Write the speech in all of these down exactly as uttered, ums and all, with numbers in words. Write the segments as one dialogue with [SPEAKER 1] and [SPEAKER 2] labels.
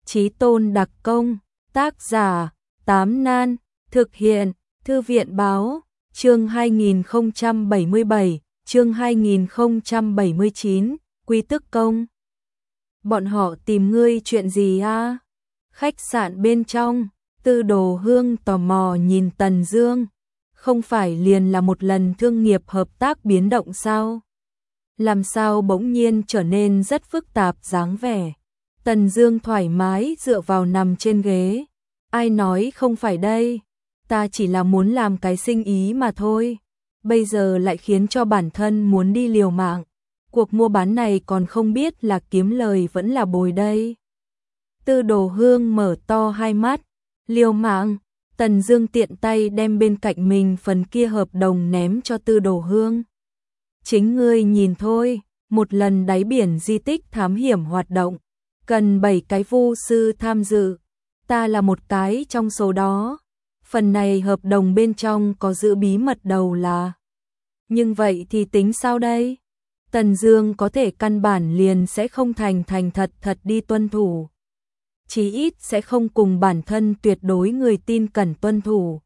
[SPEAKER 1] Chí Tôn đặc công, tác giả, Tám Nan, thực hiện, Thư viện báo, chương hai nghìn không trăm bảy mươi bảy, chương hai nghìn không trăm bảy mươi chín, Quy Tức Công. Bọn họ tìm ngươi chuyện gì a? Khách sạn bên trong, Tư Đồ Hương tò mò nhìn Tần Dương, không phải liền là một lần thương nghiệp hợp tác biến động sao? Làm sao bỗng nhiên trở nên rất phức tạp dáng vẻ. Tần Dương thoải mái dựa vào nằm trên ghế. Ai nói không phải đây, ta chỉ là muốn làm cái sinh ý mà thôi. Bây giờ lại khiến cho bản thân muốn đi liều mạng. Cuộc mua bán này còn không biết là kiếm lời vẫn là bồi đây. Tư Đồ Hương mở to hai mắt. Liều mạng? Tần Dương tiện tay đem bên cạnh mình phần kia hợp đồng ném cho Tư Đồ Hương. Chính ngươi nhìn thôi, một lần đáy biển di tích thám hiểm hoạt động, cần bảy cái vu sư tham dự, ta là một cái trong số đó. Phần này hợp đồng bên trong có giữ bí mật đầu là. Nhưng vậy thì tính sao đây? Tần Dương có thể căn bản liền sẽ không thành thành thật thật đi tuân thủ. Chí ít sẽ không cùng bản thân tuyệt đối người tin cẩn tuân thủ.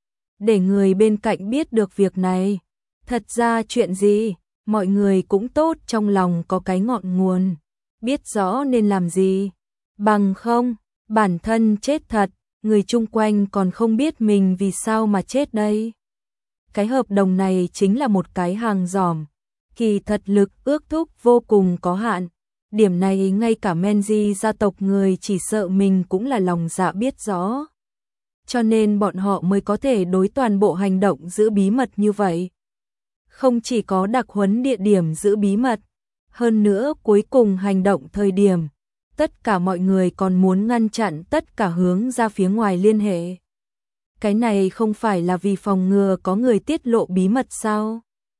[SPEAKER 1] Để người bên cạnh biết được việc này. Thật ra chuyện gì, mọi người cũng tốt trong lòng có cái ngọn nguồn. Biết rõ nên làm gì. Bằng không, bản thân chết thật, người chung quanh còn không biết mình vì sao mà chết đây. Cái hợp đồng này chính là một cái hàng giỏm. Kỳ thật lực ước thúc vô cùng có hạn. Điểm này ngay cả Menji gia tộc người chỉ sợ mình cũng là lòng dạ biết rõ. Cho nên bọn họ mới có thể đối toàn bộ hành động giữ bí mật như vậy. Không chỉ có đặc huấn địa điểm giữ bí mật, hơn nữa cuối cùng hành động thời điểm, tất cả mọi người còn muốn ngăn chặn tất cả hướng ra phía ngoài liên hệ. Cái này không phải là vì phòng ngừa có người tiết lộ bí mật sao?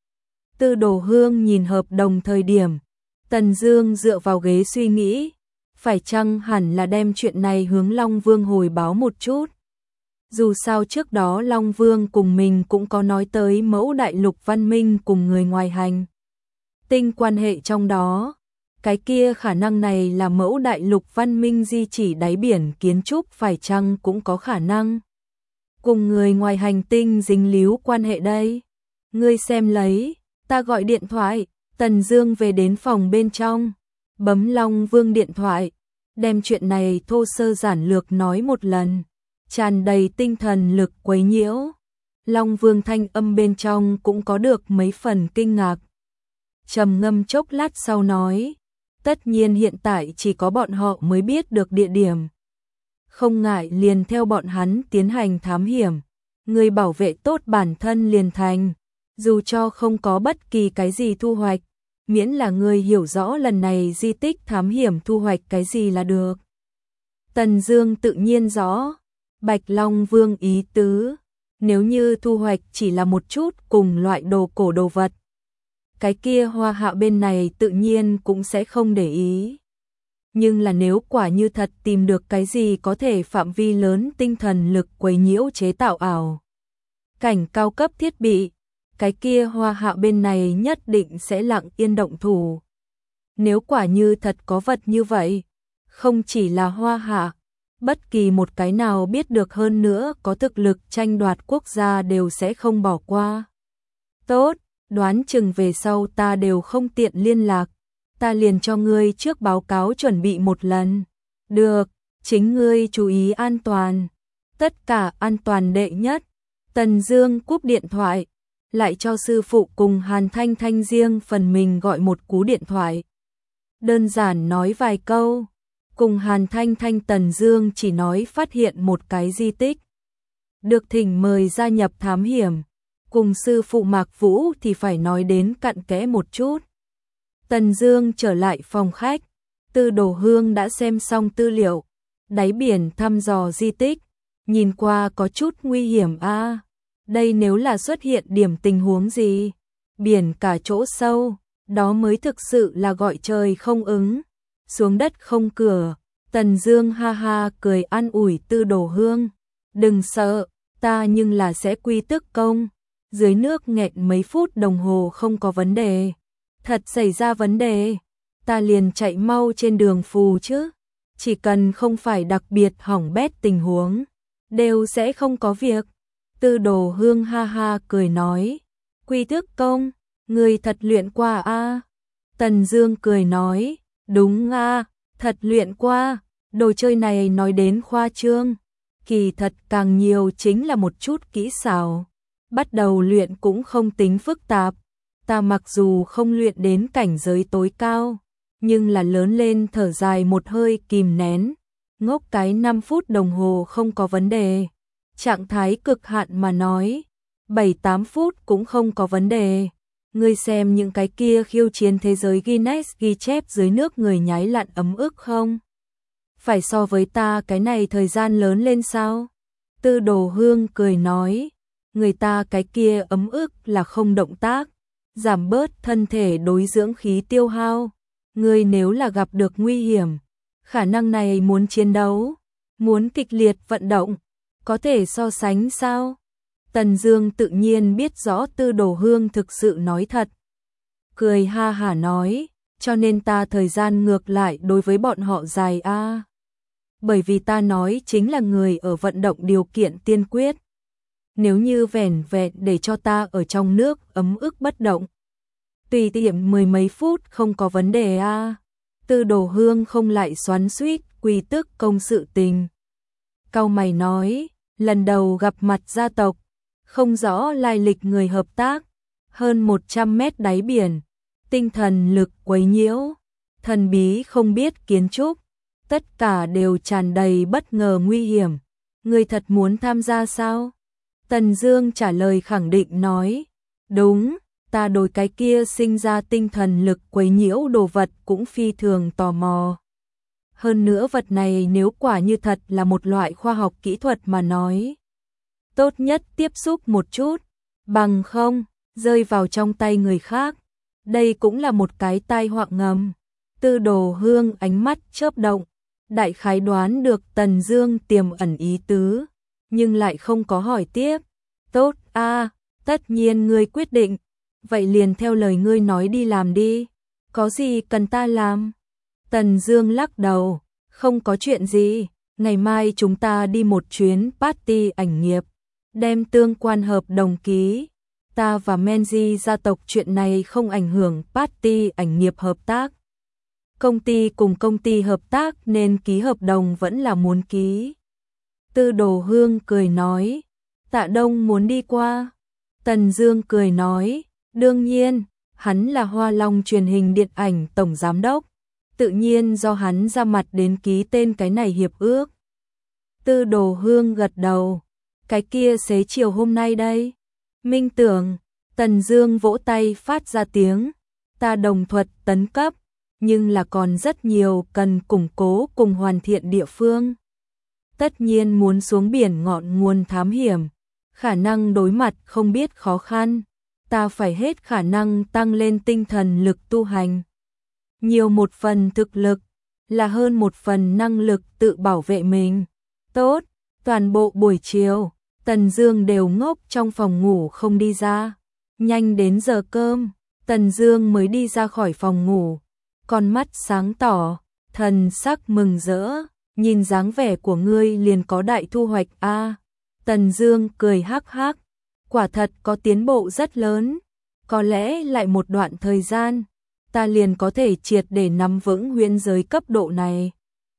[SPEAKER 1] Tư Đồ Hương nhìn hợp đồng thời điểm, Tần Dương dựa vào ghế suy nghĩ, phải chăng hẳn là đem chuyện này hướng Long Vương hồi báo một chút. Dù sao trước đó Long Vương cùng mình cũng có nói tới mẫu đại lục văn minh cùng người ngoài hành tinh quan hệ trong đó. Cái kia khả năng này là mẫu đại lục văn minh di chỉ đáy biển kiến trúc phải chăng cũng có khả năng cùng người ngoài hành tinh dính líu quan hệ đây. Ngươi xem lấy, ta gọi điện thoại. Tần Dương về đến phòng bên trong, bấm Long Vương điện thoại, đem chuyện này thô sơ giản lược nói một lần, tràn đầy tinh thần lực quấy nhiễu. Long Vương thanh âm bên trong cũng có được mấy phần kinh ngạc. Trầm ngâm chốc lát sau nói, tất nhiên hiện tại chỉ có bọn họ mới biết được địa điểm. Không ngại liền theo bọn hắn tiến hành thám hiểm, người bảo vệ tốt bản thân liền thành. Dù cho không có bất kỳ cái gì thu hoạch, miễn là người hiểu rõ lần này di tích thám hiểm thu hoạch cái gì là được. Tần Dương tự nhiên rõ, Bạch Long Vương ý tứ, nếu như thu hoạch chỉ là một chút cùng loại đồ cổ đồ vật, cái kia Hoa Hạ bên này tự nhiên cũng sẽ không để ý. Nhưng là nếu quả như thật tìm được cái gì có thể phạm vi lớn tinh thần lực quấy nhiễu chế tạo ảo cảnh cao cấp thiết bị, cái kia Hoa Hạ bên này nhất định sẽ lặng yên động thủ. Nếu quả như thật có vật như vậy, không chỉ là Hoa Hạ, bất kỳ một cái nào biết được hơn nữa có thực lực tranh đoạt quốc gia đều sẽ không bỏ qua. Tốt, đoán chừng về sau ta đều không tiện liên lạc, ta liền cho ngươi trước báo cáo chuẩn bị một lần. Được, chính ngươi chú ý an toàn, tất cả an toàn đệ nhất. Tần Dương cúp điện thoại, lại cho sư phụ cùng Hàn Thanh Thanh riêng phần mình gọi một cú điện thoại. Đơn giản nói vài câu, cùng Hàn Thanh Thanh Tần Dương chỉ nói phát hiện một cái di tích. Được thỉnh mời gia nhập thám hiểm, cùng sư phụ Mạc Vũ thì phải nói đến cặn kẽ một chút. Tần Dương trở lại phòng khách, Tư Đồ Hương đã xem xong tư liệu, đáy biển thăm dò di tích, nhìn qua có chút nguy hiểm a. À. Đây nếu là xuất hiện điểm tình huống gì, biển cả chỗ sâu, đó mới thực sự là gọi trời không ứng, xuống đất không cửa. Tần Dương ha ha cười an ủi Tư Đồ Hương, đừng sợ, ta nhưng là sẽ quy tức công, dưới nước nghẹn mấy phút đồng hồ không có vấn đề, thật xảy ra vấn đề, ta liền chạy mau trên đường phù chứ. chỉ cần không phải đặc biệt hỏng bét tình huống, đều sẽ không có việc. Tư Đồ Hương ha ha cười nói, Quy Tước Công, người thật luyện qua a à? Tần Dương cười nói, đúng a, à, thật luyện qua, đồ chơi này nói đến khoa trương, kỳ thật càng nhiều chính là một chút kỹ xảo. Bắt đầu luyện cũng không tính phức tạp, ta mặc dù không luyện đến cảnh giới tối cao, nhưng là lớn lên thở dài một hơi kìm nén, ngốc cái năm phút đồng hồ không có vấn đề. Trạng thái cực hạn mà nói, bảy tám phút cũng không có vấn đề. Ngươi xem những cái kia khiêu chiến thế giới Guinness ghi chép dưới nước người nhái lặn ấm ức không? Phải so với ta cái này thời gian lớn lên sao? Tư Đồ Hương cười nói, người ta cái kia ấm ức là không động tác, giảm bớt thân thể đối dưỡng khí tiêu hao. Ngươi nếu là gặp được nguy hiểm, khả năng này muốn chiến đấu, muốn kịch liệt vận động, có thể so sánh sao? Tần Dương tự nhiên biết rõ Tư Đồ Hương thực sự nói thật. Cười ha hả nói, cho nên ta thời gian ngược lại đối với bọn họ dài a. À. Bởi vì ta nói chính là người ở vận động điều kiện tiên quyết. Nếu như vẻn vẹn để cho ta ở trong nước ấm ức bất động, tùy tiện mười mấy phút không có vấn đề a. À. Tư Đồ Hương không lại xoắn xuýt Quy Tước Công sự tình. Cau mày nói, lần đầu gặp mặt gia tộc, không rõ lai lịch người hợp tác, hơn một trăm mét đáy biển, tinh thần lực quấy nhiễu, thần bí không biết kiến trúc, tất cả đều tràn đầy bất ngờ nguy hiểm. Người thật muốn tham gia sao? Tần Dương trả lời khẳng định nói, đúng, ta đối cái kia sinh ra tinh thần lực quấy nhiễu đồ vật cũng phi thường tò mò. Hơn nữa vật này nếu quả như thật là một loại khoa học kỹ thuật mà nói, tốt nhất tiếp xúc một chút, bằng không, rơi vào trong tay người khác. Đây cũng là một cái tai họa ngầm. Tư Đồ Hương ánh mắt chớp động, đại khái đoán được Tần Dương tiềm ẩn ý tứ, nhưng lại không có hỏi tiếp. Tốt a, à, tất nhiên ngươi quyết định, vậy liền theo lời ngươi nói đi làm đi, có gì cần ta làm? Tần Dương lắc đầu, không có chuyện gì, ngày mai chúng ta đi một chuyến party ảnh nghiệp, đem tương quan hợp đồng ký. Ta và Menji gia tộc chuyện này không ảnh hưởng party ảnh nghiệp hợp tác. Công ty cùng công ty hợp tác nên ký hợp đồng vẫn là muốn ký. Tư Đồ Hương cười nói, Tạ Đông muốn đi qua. Tần Dương cười nói, đương nhiên, hắn là Hoa Long truyền hình điện ảnh tổng giám đốc, tự nhiên do hắn ra mặt đến ký tên cái này hiệp ước. Tư Đồ Hương gật đầu, cái kia xế chiều hôm nay đây. Minh tưởng, Tần Dương vỗ tay phát ra tiếng, ta đồng thuật tấn cấp, nhưng là còn rất nhiều cần củng cố cùng hoàn thiện địa phương. Tất nhiên muốn xuống biển ngọn nguồn thám hiểm, khả năng đối mặt không biết khó khăn, ta phải hết khả năng tăng lên tinh thần lực tu hành. Nhiều một phần thực lực, là hơn một phần năng lực tự bảo vệ mình. Tốt, toàn bộ buổi chiều, Tần Dương đều ngốc trong phòng ngủ không đi ra. Nhanh đến giờ cơm, Tần Dương mới đi ra khỏi phòng ngủ, con mắt sáng tỏ, thần sắc mừng rỡ, nhìn dáng vẻ của ngươi liền có đại thu hoạch a. À. Tần Dương cười hắc hắc, quả thật có tiến bộ rất lớn, có lẽ lại một đoạn thời gian, ta liền có thể triệt để nắm vững huyễn giới cấp độ này.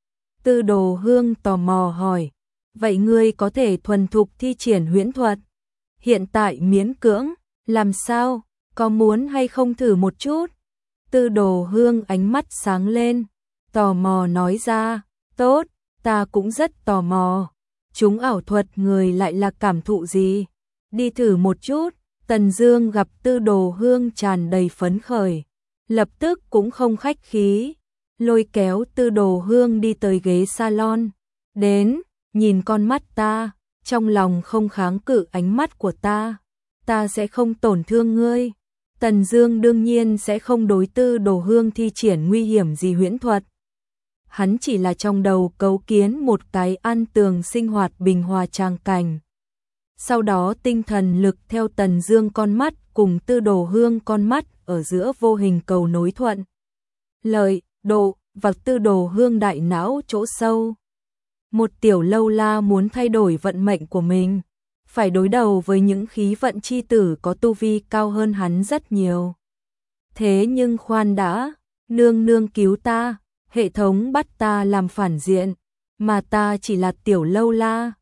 [SPEAKER 1] Tư Đồ Hương tò mò hỏi, vậy ngươi có thể thuần thục thi triển huyễn thuật? Hiện tại miễn cưỡng, làm sao, có muốn hay không thử một chút? Tư Đồ Hương ánh mắt sáng lên, tò mò nói ra, tốt, ta cũng rất tò mò. Chúng ảo thuật người lại là cảm thụ gì? Đi thử một chút. Tần Dương gặp Tư Đồ Hương tràn đầy phấn khởi, lập tức cũng không khách khí, lôi kéo Tư Đồ Hương đi tới ghế salon. Đến, nhìn con mắt ta, trong lòng không kháng cự ánh mắt của ta, ta sẽ không tổn thương ngươi. Tần Dương đương nhiên sẽ không đối Tư Đồ Hương thi triển nguy hiểm gì huyễn thuật. Hắn chỉ là trong đầu cấu kiến một cái an tường sinh hoạt bình hòa tràng cảnh. Sau đó tinh thần lực theo Tần Dương con mắt cùng Tư Đồ Hương con mắt ở giữa vô hình cầu nối thuận lợi, độ, và tư đồ hương đại não chỗ sâu. Một tiểu lâu la muốn thay đổi vận mệnh của mình, phải đối đầu với những khí vận chi tử có tu vi cao hơn hắn rất nhiều. Thế nhưng khoan đã, nương nương cứu ta, hệ thống bắt ta làm phản diện, mà ta chỉ là tiểu lâu la,